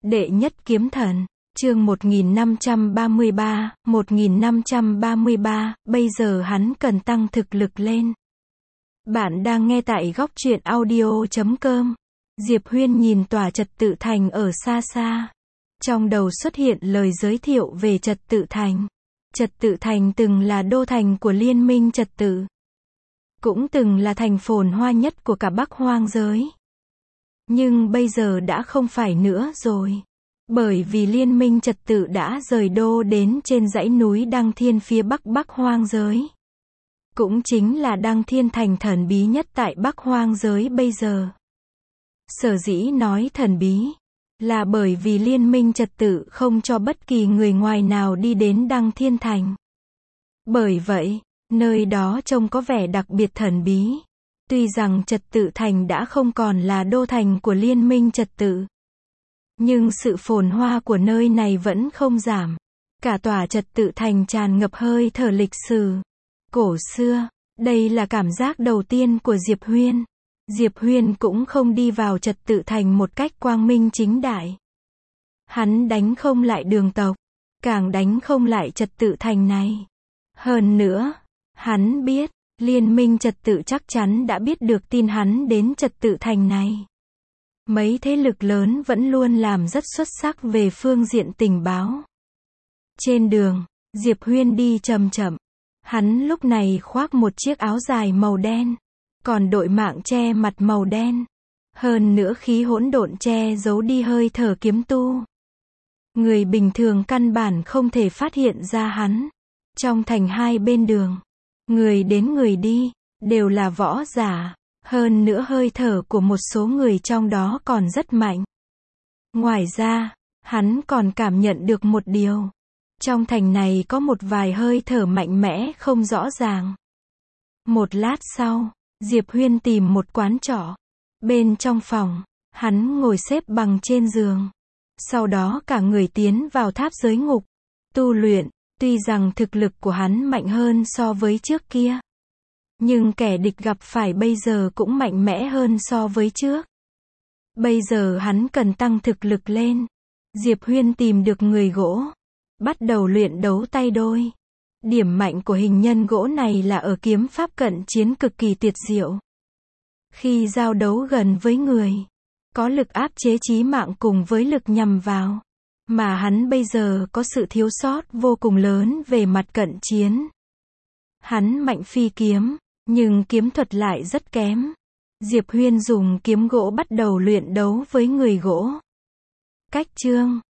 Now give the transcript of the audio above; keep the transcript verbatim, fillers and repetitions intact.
Đệ nhất kiếm thần, chương một nghìn năm trăm ba mươi ba, một nghìn năm trăm ba mươi ba, bây giờ hắn cần tăng thực lực lên. Bạn đang nghe tại góc truyện audio chấm com. Diệp Huyên nhìn tòa Trật Tự Thành ở xa xa. Trong đầu xuất hiện lời giới thiệu về Trật Tự Thành. Trật Tự Thành từng là đô thành của Liên minh Trật Tự. Cũng từng là thành phồn hoa nhất của cả Bắc Hoang giới. Nhưng bây giờ đã không phải nữa rồi. Bởi vì Liên minh Trật Tự đã rời đô đến trên dãy núi Đăng Thiên phía bắc Bắc Hoang giới. Cũng chính là Đăng Thiên thành thần bí nhất tại Bắc Hoang giới bây giờ. Sở dĩ nói thần bí, là bởi vì Liên minh Trật Tự không cho bất kỳ người ngoài nào đi đến Đăng Thiên thành. Bởi vậy, nơi đó trông có vẻ đặc biệt thần bí. Tuy rằng Trật Tự thành đã không còn là đô thành của Liên minh Trật Tự. Nhưng sự phồn hoa của nơi này vẫn không giảm. Cả tòa Trật Tự thành tràn ngập hơi thở lịch sử, cổ xưa. Đây là cảm giác đầu tiên của Diệp Huyên. Diệp Huyên cũng không đi vào Trật Tự thành một cách quang minh chính đại. Hắn đánh không lại Đường tộc, càng đánh không lại Trật Tự thành này. Hơn nữa, hắn biết, Liên minh Trật Tự chắc chắn đã biết được tin hắn đến Trật Tự thành này. Mấy thế lực lớn vẫn luôn làm rất xuất sắc về phương diện tình báo. Trên đường, Diệp Huyên đi chậm chậm. Hắn lúc này khoác một chiếc áo dài màu đen, còn đội mạng che mặt màu đen. Hơn nữa khí hỗn độn che giấu đi hơi thở kiếm tu. Người bình thường căn bản không thể phát hiện ra hắn. Trong thành hai bên đường, người đến người đi, đều là võ giả. Hơn nữa hơi thở của một số người trong đó còn rất mạnh. Ngoài ra, hắn còn cảm nhận được một điều. Trong thành này có một vài hơi thở mạnh mẽ không rõ ràng. Một lát sau, Diệp Huyên tìm một quán trọ. Bên trong phòng, hắn ngồi xếp bằng trên giường. Sau đó cả người tiến vào tháp giới ngục. Tu luyện, tuy rằng thực lực của hắn mạnh hơn so với trước kia. Nhưng kẻ địch gặp phải bây giờ cũng mạnh mẽ hơn so với trước. Bây giờ hắn cần tăng thực lực lên. Diệp Huyên tìm được người gỗ. Bắt đầu luyện đấu tay đôi. Điểm mạnh của hình nhân gỗ này là ở kiếm pháp cận chiến cực kỳ tuyệt diệu. Khi giao đấu gần với người, có lực áp chế chí mạng cùng với lực nhằm vào. Mà hắn bây giờ có sự thiếu sót vô cùng lớn về mặt cận chiến. Hắn mạnh phi kiếm, nhưng kiếm thuật lại rất kém. Diệp Huyên dùng kiếm gỗ bắt đầu luyện đấu với người gỗ. Cách chương